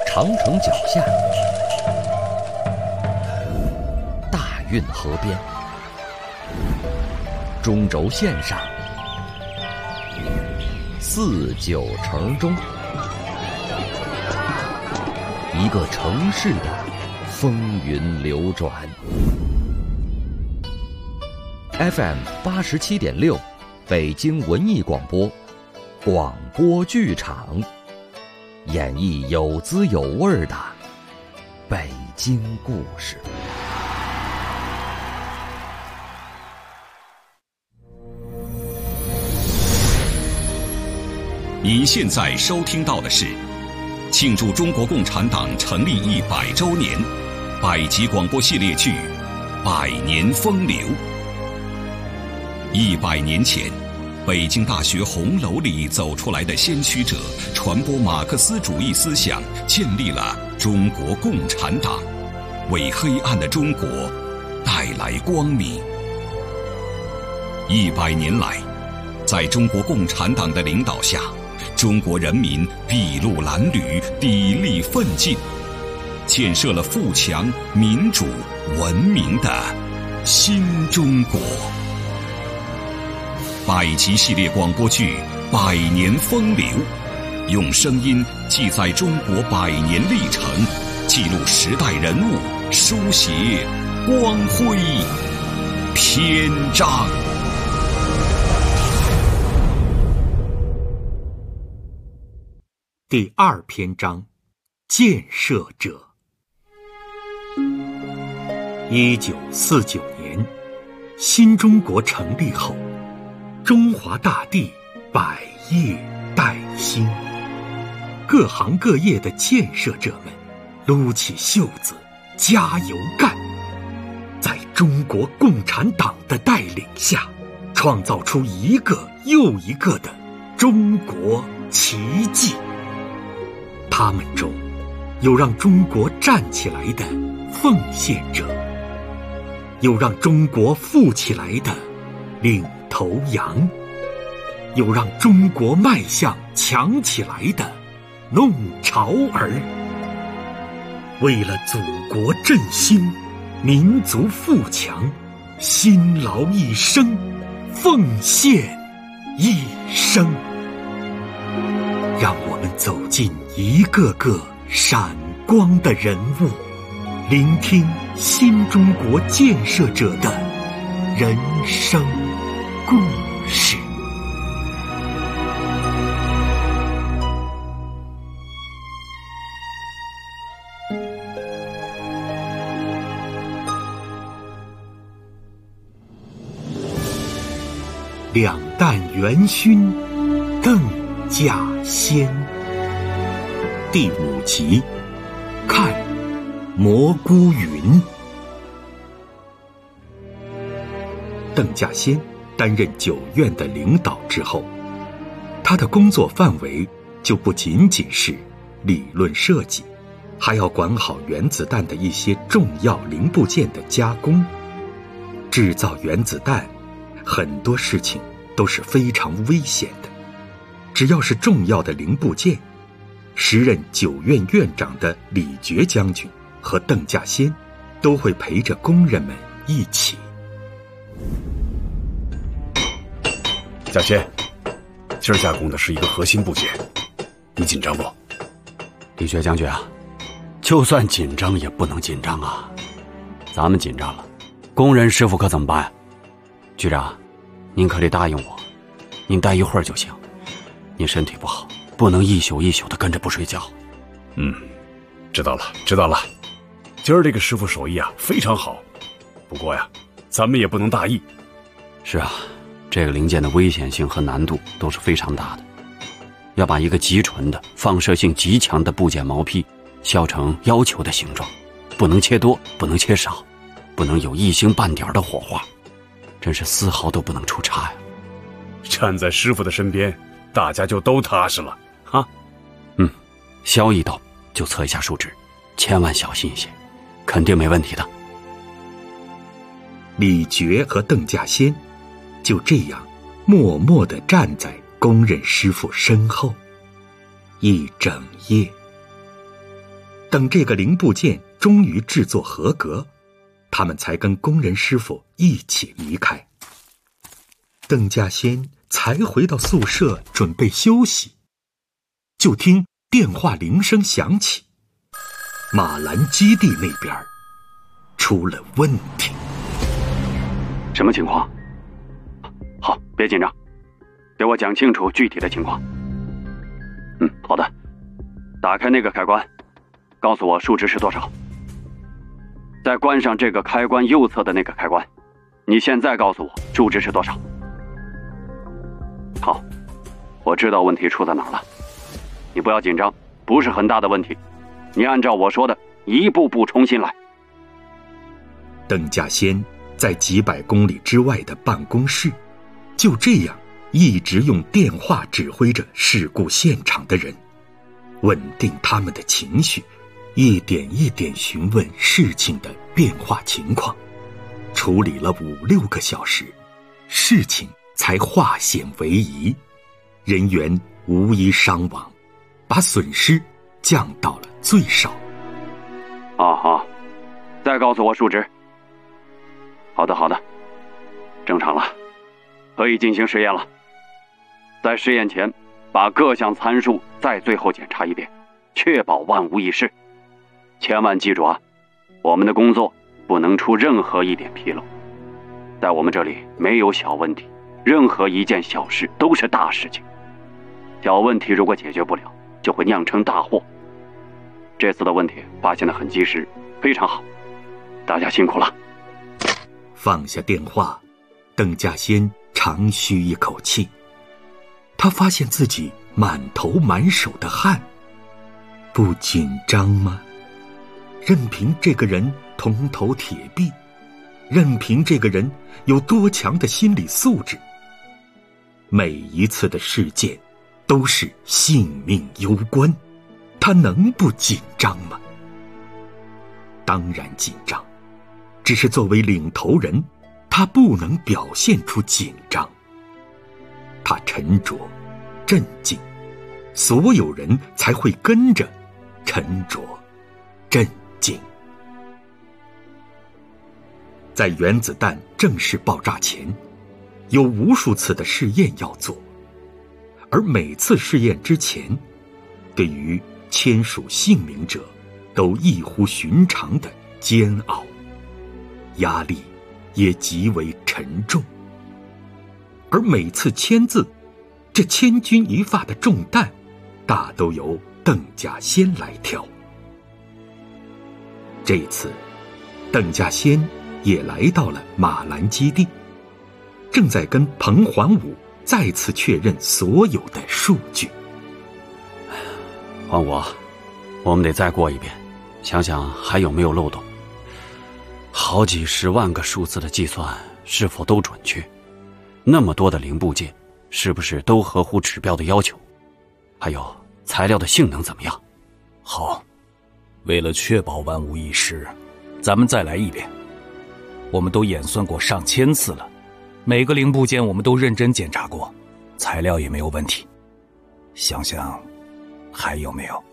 长城脚下，大运河边，中轴线上，四九城中，一个城市的风云流转。FM 87.6，北京文艺广播，广播剧场，演绎有滋有味的北京故事。 您现在收听到的是庆祝中国共产党成立100周年百集广播系列剧《百年风流》。100年前，北京大学红楼里走出来的先驱者，传播马克思主义思想，建立了中国共产党，为黑暗的中国带来光明。100年来，在中国共产党的领导下，中国人民筚路蓝缕，砥砺奋进，建设了富强、民主、文明的新中国。百集系列广播剧《百年风流》，用声音记载中国100年历程，记录时代人物，书写光辉篇章。 第2篇章，建设者。1949年，新中国成立后，中华大地百业待兴，各行各业的建设者们撸起袖子加油干，在中国共产党的带领下，创造出一个又一个的中国奇迹。他们中有让中国站起来的奉献者，有让中国富起来的领头羊，有让中国迈向强起来的弄潮儿。为了祖国振兴，民族富强，辛劳一生，奉献一生。让我们走进一个个闪光的人物，聆听新中国建设者的人生故事。两弹元勋邓稼先，第5集，看蘑菇云。邓稼先担任9院的领导之后，他的工作范围就不仅仅是理论设计，还要管好原子弹的一些重要零部件的加工。制造原子弹，很多事情都是非常危险的。只要是重要的零部件，时任9院院长的李觉将军和邓稼先都会陪着工人们一起。 稼先，今儿加工的是一个核心部件，你紧张不？ 李觉将军啊，就算紧张也不能紧张啊！咱们紧张了，工人师傅可怎么办？局长，您可得答应我，您待一会儿就行。您身体不好，不能一宿一宿的跟着不睡觉。 知道了。今儿这个师傅手艺啊非常好，不过呀，咱们也不能大意。 是啊，这个零件的危险性和难度都是非常大的。要把一个极纯的、放射性极强的部件毛坯削成要求的形状，不能切多，不能切少，不能有一星半点的火花，真是丝毫都不能出差呀。 站在师傅的身边，大家就都踏实了啊。 削一刀就测一下数值，千万小心一些，肯定没问题的。 李觉和邓稼先就这样默默地站在工人师傅身后，一整夜。 等这个零部件终于制作合格，他们才跟工人师傅一起离开。邓稼先才回到宿舍准备休息，就听电话铃声响起，马兰基地那边出了问题。 什么情况？好，别紧张，给我讲清楚具体的情况。好的，打开那个开关，告诉我数值是多少。再关上这个开关右侧的那个开关，你现在告诉我数值是多少。好，我知道问题出在哪儿了，你不要紧张，不是很大的问题，你按照我说的一步步重新来。 邓稼先在几百公里之外的办公室，就这样一直用电话指挥着事故现场的人，稳定他们的情绪，一点一点询问事情的变化情况，处理了5-6个小时，事情才化险为夷，人员无一伤亡，把损失降到了最少。 好，再告诉我数值。好的，正常了，可以进行实验了。在实验前，把各项参数再最后检查一遍，确保万无一失。千万记住啊，我们的工作不能出任何一点纰漏。在我们这里没有小问题，任何一件小事都是大事情。小问题如果解决不了，就会酿成大祸。这次的问题发现得很及时，非常好，大家辛苦了。 放下电话，邓稼先长吁一口气，他发现自己满头满手的汗。不紧张吗？任凭这个人铜头铁臂，任凭这个人有多强的心理素质，每一次的事件都是性命攸关，他能不紧张吗？当然紧张，只是作为领头人，他不能表现出紧张。他沉着镇静，所有人才会跟着沉着镇静。在原子弹正式爆炸前，有无数次的试验要做，而每次试验之前，对于签署姓名者都异乎寻常的煎熬，压力也极为沉重。而每次签字，这千钧一发的重担大都由邓稼先来挑。这一次，邓稼先也来到了马兰基地，正在跟彭桓武再次确认所有的数据。 桓武，我们得再过一遍，想想还有没有漏洞。好几十万个数字的计算是否都准确？那么多的零部件，是不是都合乎指标的要求？还有材料的性能怎么样？ 好，为了确保万无一失，咱们再来一遍。我们都演算过上千次了，每个零部件我们都认真检查过，材料也没有问题。想想还有没有？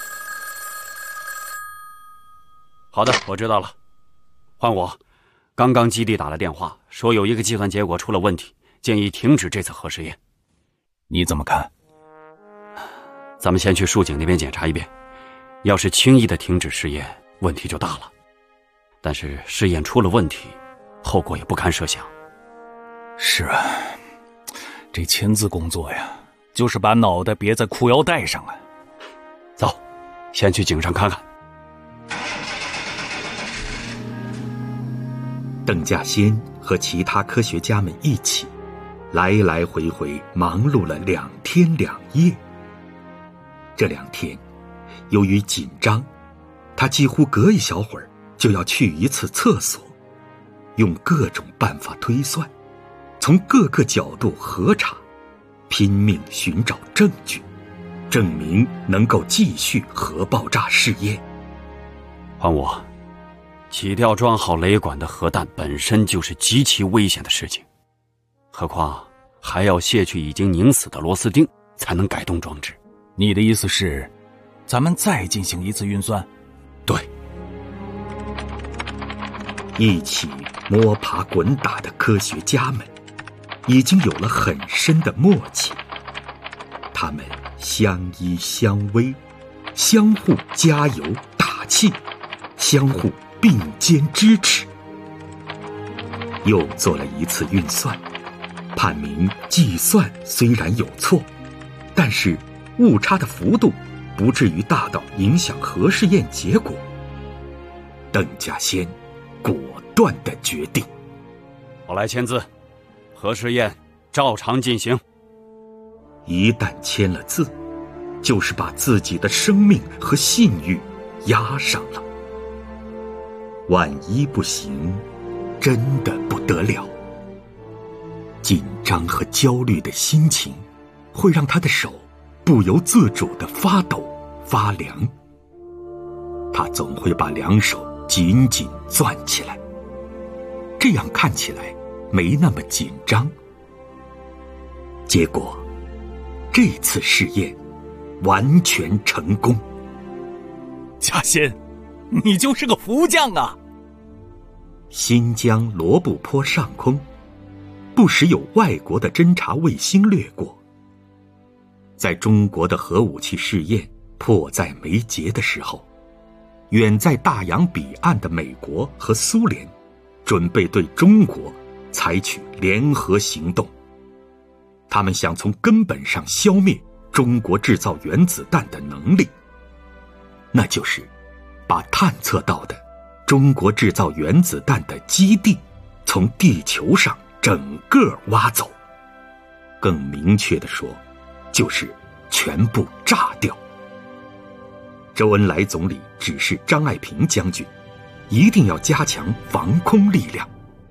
好的，我知道了。换我，刚刚基地打了电话，说有一个计算结果出了问题，建议停止这次核试验。 你怎么看？ 咱们先去树井那边检查一遍，要是轻易的停止试验，问题就大了。但是试验出了问题，后果也不堪设想。 是啊，这签字工作呀，就是把脑袋别在裤腰带上啊。 走，先去井上看看。 邓稼先和其他科学家们一起，来来回回忙碌了2天2夜。这2天，由于紧张，他几乎隔一小会儿就要去一次厕所，用各种办法推算，从各个角度核查，拼命寻找证据，证明能够继续核爆炸试验。 还我，起吊装好雷管的核弹本身就是极其危险的事情，何况还要卸去已经拧死的螺丝钉才能改动装置。 你的意思是，咱们再进行一次运算？ 一起摸爬滚打的科学家们已经有了很深的默契，他们相依相偎，相互加油打气，相互并肩支持。又做了一次运算，判明计算虽然有错，但是误差的幅度不至于大到影响核试验结果。邓稼先果断地决定， 我来签字，核试验照常进行。 一旦签了字，就是把自己的生命和信誉押上了。万一不行，真的不得了。紧张和焦虑的心情会让他的手不由自主地发抖发凉，他总会把两手紧紧攥起来，这样看起来没那么紧张。结果这次试验完全成功。 稼先，你就是个福将啊！ 新疆罗布泊上空不时有外国的侦察卫星掠过，在中国的核武器试验迫在眉睫的时候，远在大洋彼岸的美国和苏联准备对中国采取联合行动。他们想从根本上消灭中国制造原子弹的能力，那就是把探测到的中国制造原子弹的基地从地球上整个挖走，更明确地说，就是全部炸掉。周恩来总理指示张爱萍将军一定要加强防空力量。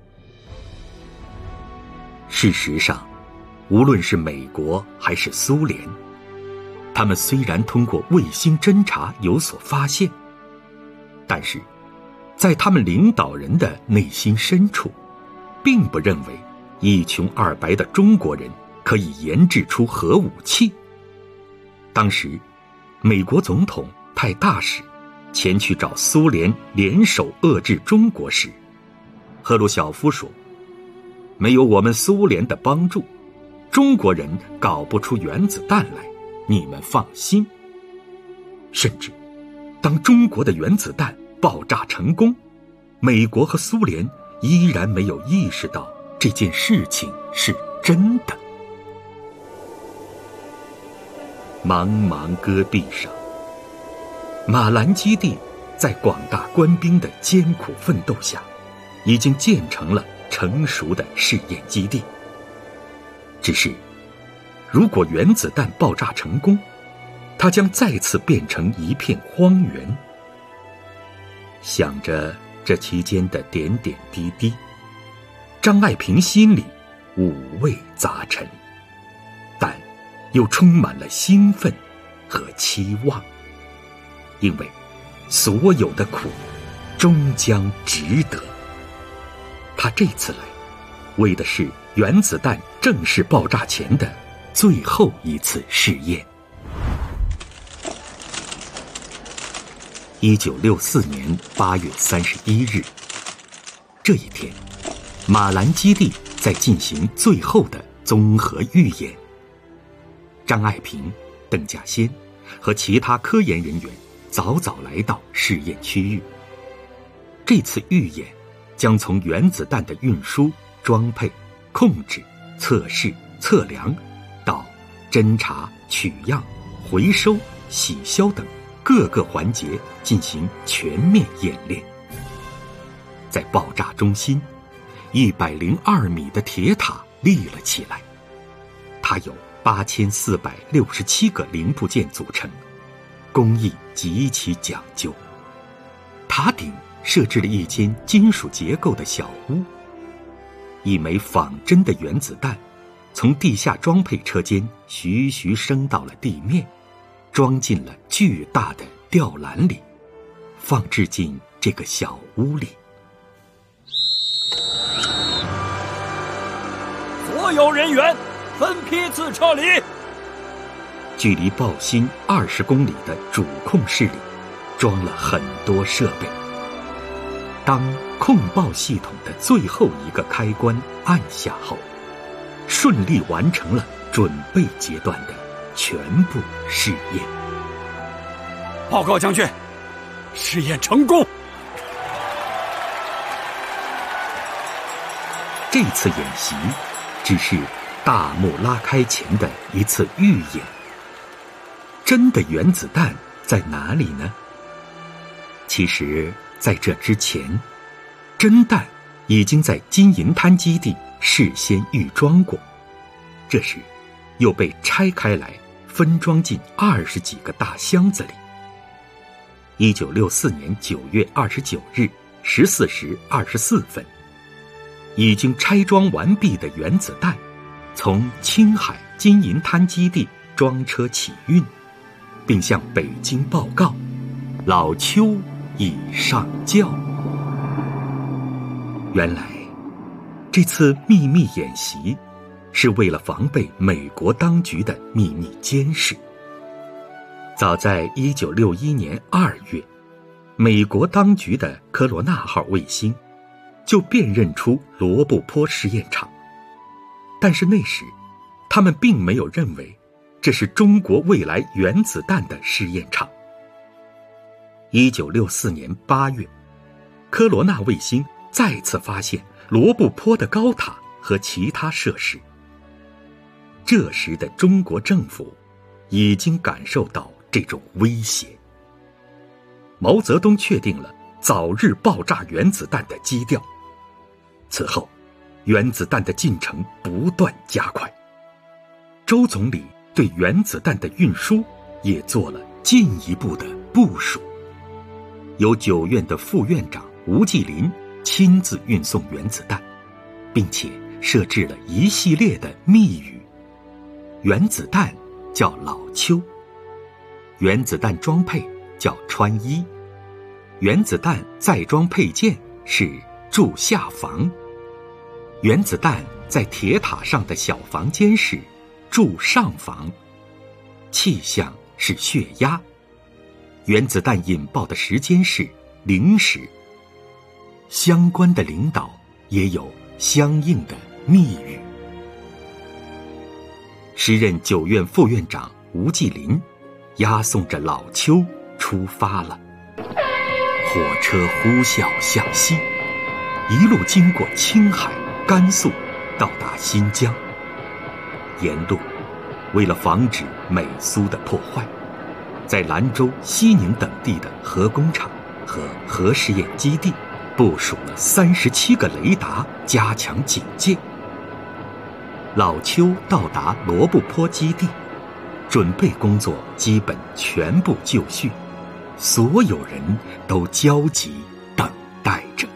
事实上，无论是美国还是苏联，他们虽然通过卫星侦察有所发现，但是在他们领导人的内心深处，并不认为一穷二白的中国人可以研制出核武器。当时美国总统派大使前去找苏联联手遏制中国时，赫鲁晓夫说，没有我们苏联的帮助，中国人搞不出原子弹来，你们放心。甚至当中国的原子弹爆炸成功，美国和苏联依然没有意识到这件事情是真的。茫茫戈壁上，马兰基地在广大官兵的艰苦奋斗下，已经建成了成熟的试验基地。只是如果原子弹爆炸成功，它将再次变成一片荒原。想着这期间的点点滴滴，张爱萍心里五味杂陈，但又充满了兴奋和期望，因为所有的苦终将值得。他这次来，为的是原子弹正式爆炸前的最后一次试验。1964年8月31日，这一天，马兰基地在进行最后的综合预演。张爱萍、邓稼先和其他科研人员早早来到试验区域。这次预演将从原子弹的运输、装配、控制、测试、测量，到侦察、取样、回收、洗消等各个环节进行全面演练。在爆炸中心，102米的铁塔立了起来，它由8467个零部件组成，工艺极其讲究。塔顶设置了一间金属结构的小屋，一枚仿真的原子弹从地下装配车间徐徐升到了地面，装进了巨大的吊篮里，放置进这个小屋里。 所有人员分批次撤离。 距离爆心20公里的主控室里装了很多设备， 当控爆系统的最后一个开关按下后，顺利完成了准备阶段的全部试验。 报告将军，试验成功。 这次演习只是大幕拉开前的一次预演。真的原子弹在哪里呢？其实在这之前，真弹已经在金银滩基地事先预装过，这时又被拆开来分装进20几个大箱子里。1964年9月29日14时24分，已经拆装完毕的原子弹从青海金银滩基地装车起运，并向北京报告，老邱已上轿。原来这次秘密演习是为了防备美国当局的秘密监视。早在1961年2月，美国当局的科罗纳号卫星就辨认出罗布泊试验场，但是那时他们并没有认为这是中国未来原子弹的试验场。1964年8月，科罗纳卫星再次发现罗布泊的高塔和其他设施。这时的中国政府已经感受到这种威胁。毛泽东确定了早日爆炸原子弹的基调。此后，原子弹的进程不断加快。周总理对原子弹的运输也做了进一步的部署。由9院的副院长吴继林亲自运送原子弹，并且设置了一系列的密语。原子弹叫老邱，原子弹装配叫穿衣，原子弹载装配件是住下房，原子弹在铁塔上的小房间是住上房，气象是血压，原子弹引爆的时间是0时。相关的领导也有相应的密语。时任9院副院长吴继林押送着老邱出发了。火车呼啸向西，一路经过青海、甘肃，到达新疆。沿路为了防止美苏的破坏，在兰州、西宁等地的核工厂和核试验基地部署了37个雷达，加强警戒。老邱到达罗布泊基地，准备工作基本全部就绪，所有人都焦急等待着。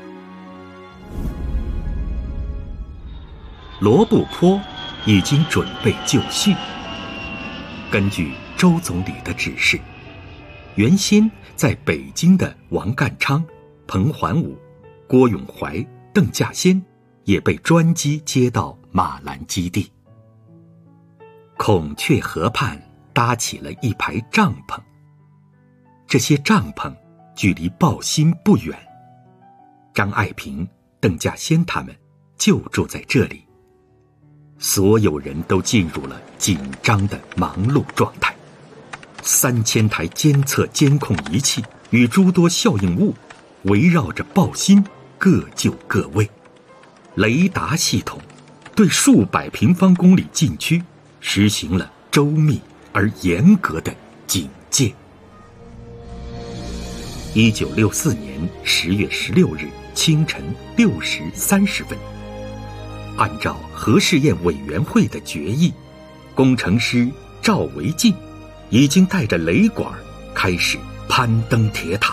罗布泊已经准备就绪。根据周总理的指示，原先在北京的王淦昌、彭桓武、郭永怀、邓稼先也被专机接到马兰基地。孔雀河畔搭起了一排帐篷，这些帐篷距离爆心不远，张爱萍、邓稼先他们就住在这里。所有人都进入了紧张的忙碌状态，3000台监测监控仪器与诸多效应物围绕着爆心各就各位。雷达系统对数百平方公里禁区实行了周密而严格的警戒。1964年10月16日清晨6时30分，按照核试验委员会的决议，工程师赵维进已经带着雷管开始攀登铁塔。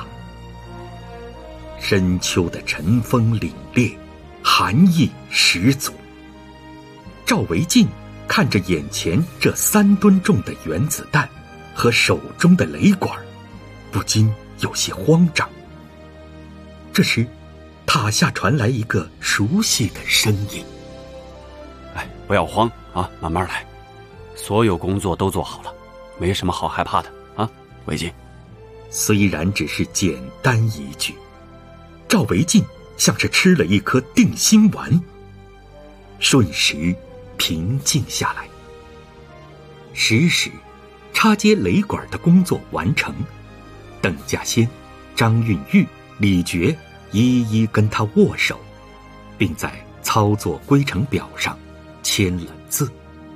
深秋的晨风凛冽，寒意十足。赵维进看着眼前这3吨重的原子弹和手中的雷管，不禁有些慌张。这时，塔下传来一个熟悉的声音：“ 哎，不要慌啊，慢慢来，所有工作都做好了，没什么好害怕的啊，维进。” 虽然只是简单一句，赵维进像是吃了一颗定心丸，瞬时平静下来。10时，插接雷管的工作完成，邓稼先、张运玉、李傕一一跟他握手，并在操作规程表上签了字。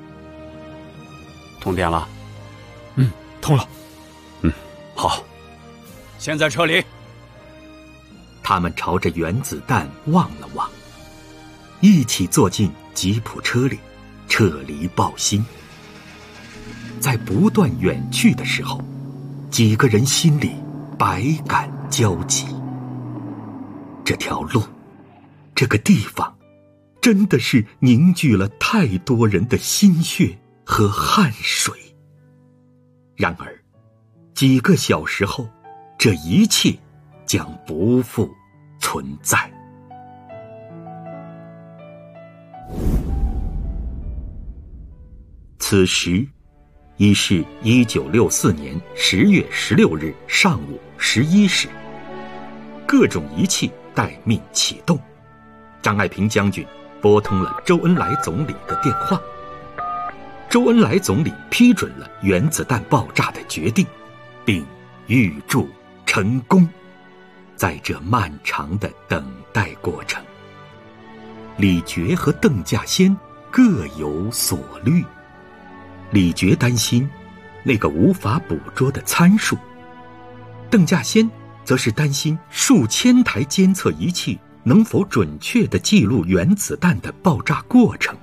通电了？ 通了。 好，现在撤离。 他们朝着原子弹望了望，一起坐进吉普车里，撤离爆心。在不断远去的时候，几个人心里百感交集。这条路，这个地方，真的是凝聚了太多人的心血和汗水。然而，几个小时后，这一切将不复存在。此时已是1964年10月16日上午11时，各种仪器待命启动。张爱萍将军拨通了周恩来总理的电话，周恩来总理批准了原子弹爆炸的决定，并预祝成功。在这漫长的等待过程，李傕和邓稼先各有所虑。李傕担心那个无法捕捉的参数，邓稼先则是担心数千台监测仪器能否准确地记录原子弹的爆炸过程。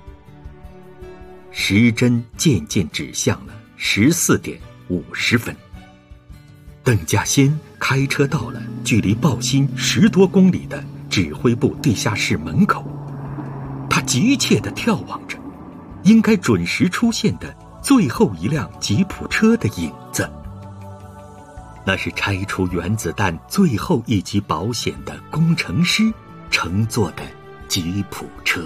时针渐渐指向了14点50分。邓稼先开车到了距离爆心10多公里的指挥部地下室门口，他急切地眺望着应该准时出现的最后一辆吉普车的影子。那是拆除原子弹最后一级保险的工程师乘坐的吉普车。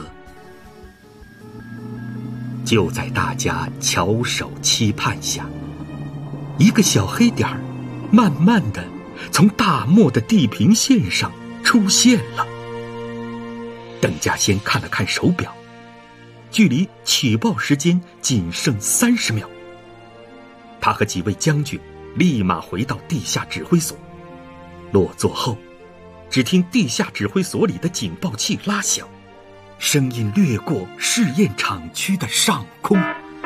就在大家翘首期盼下，一个小黑点儿慢慢地从大漠的地平线上出现了。邓稼先看了看手表，距离起爆时间仅剩30秒。他和几位将军立马回到地下指挥所。落座后，只听地下指挥所里的警报器拉响，声音掠过试验场区的上空。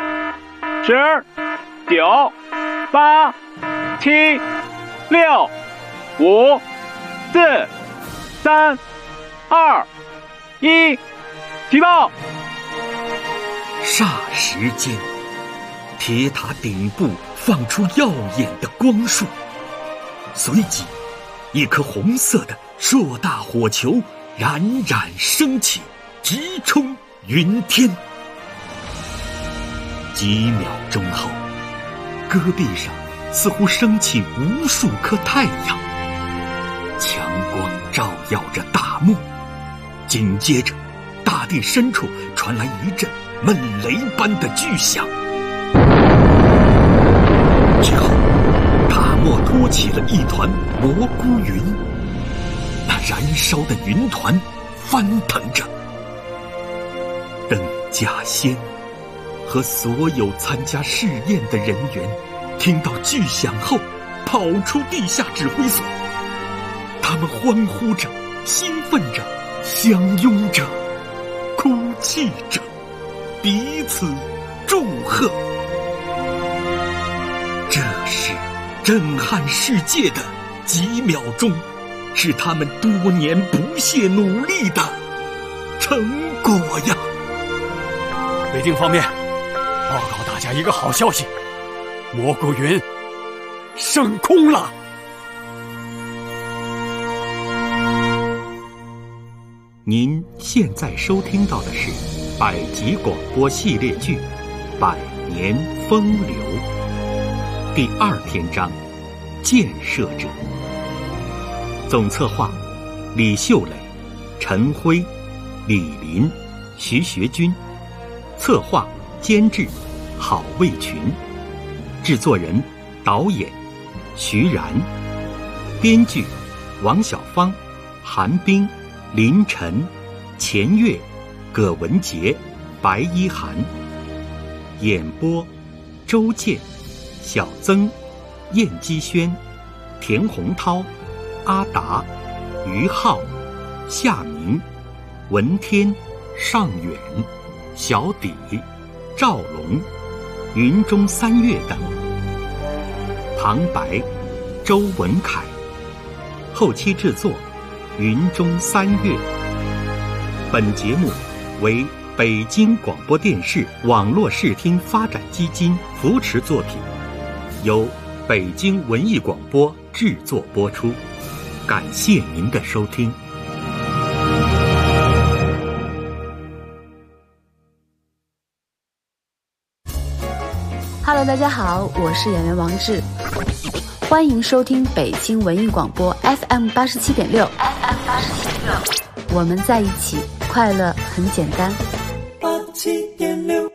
10、9、8、7、6、5、4、3、2、1，起爆！ 霎时间，铁塔顶部放出耀眼的光束，随即一颗红色的硕大火球冉冉升起，直冲云天。几秒钟后，戈壁上似乎升起无数颗太阳，强光照耀着大漠。紧接着，大地深处传来一阵闷雷般的巨响，之后大漠托起了一团蘑菇云，那燃烧的云团翻腾着。邓稼先和所有参加试验的人员听到巨响后跑出地下指挥所，他们欢呼着，兴奋着，相拥着，哭泣着，彼此祝贺。这是震撼世界的几秒钟，是他们多年不懈努力的成果呀！ 北京方面报告大家一个好消息，蘑菇云升空了。 您现在收听到的是百集广播系列剧《百年风流》第2篇章《建设者》，总策划李秀磊、陈辉、李林、徐学军，策划监制郝卫群，制作人导演徐然，编剧王小芳、韩冰、 林晨、钱月、葛文杰、白一涵。演播周健、小曾、燕基轩、田洪涛、阿达、于浩、夏明、文天、尚远、小底、赵龙、云中三月等。旁白周文凯。后期制作云中三月。本节目为北京广播电视网络视听发展基金扶持作品，由北京文艺广播制作播出。感谢您的收听。 Hello， 大家好，我是演员王志，欢迎收听北京文艺广播 FM87.6。我们在一起，快乐很简单。87.6。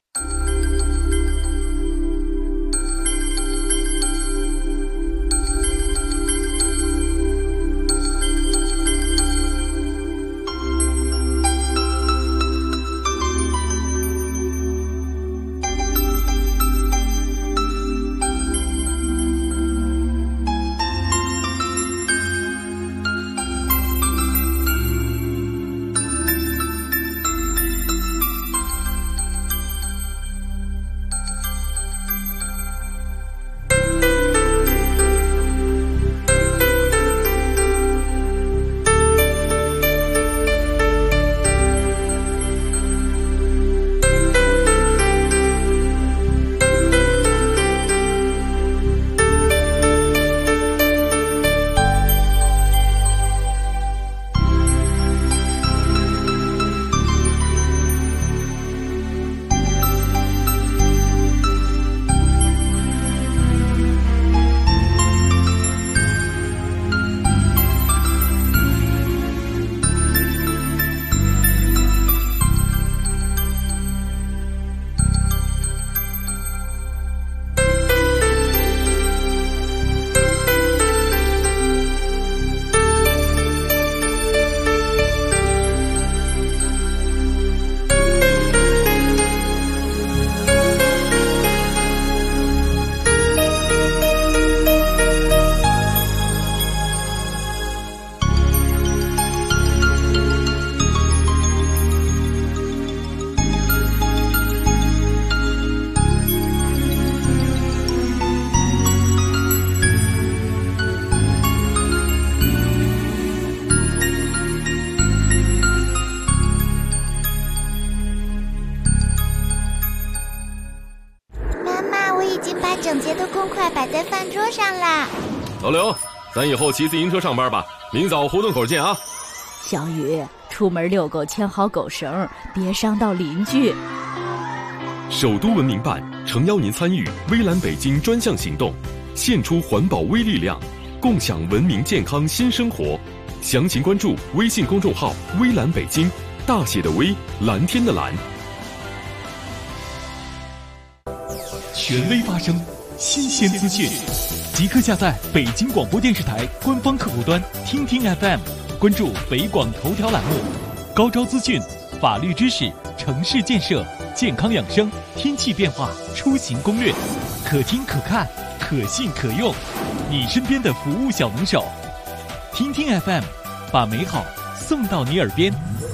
整洁的公筷摆在饭桌上啦。 老刘，咱以后骑自行车上班吧，明早胡同口见啊。 小雨，出门遛狗牵好狗绳，别伤到邻居。 首都文明办诚邀您参与微蓝北京专项行动，献出环保微力量，共享文明健康新生活。详情关注微信公众号微蓝北京，大写的微，蓝天的蓝。 权威发声，新鲜资讯，即刻下载北京广播电视台官方客户端听听 FM， 关注北广头条栏目，高招资讯、法律知识、城市建设、健康养生、天气变化、出行攻略，可听可看，可信可用，你身边的服务小能手。听听 FM， 把美好送到你耳边。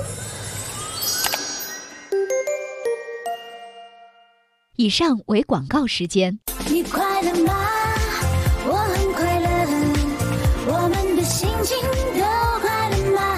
以上为广告时间。 你快乐吗？我很快乐，我们的心情都快乐吗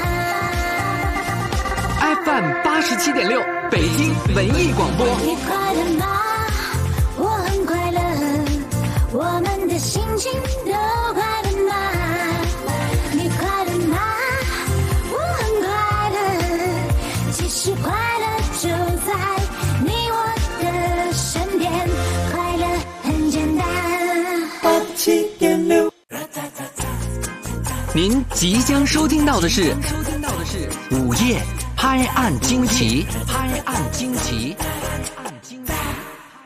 ？FM 87.6，北京文艺广播。 你快乐吗？我很快乐，我们的心情都快乐吗？你快乐吗？我很快乐，其实快乐就在你我的身边，快乐很简单。87.6。 您即将收听到的是午夜拍案惊奇。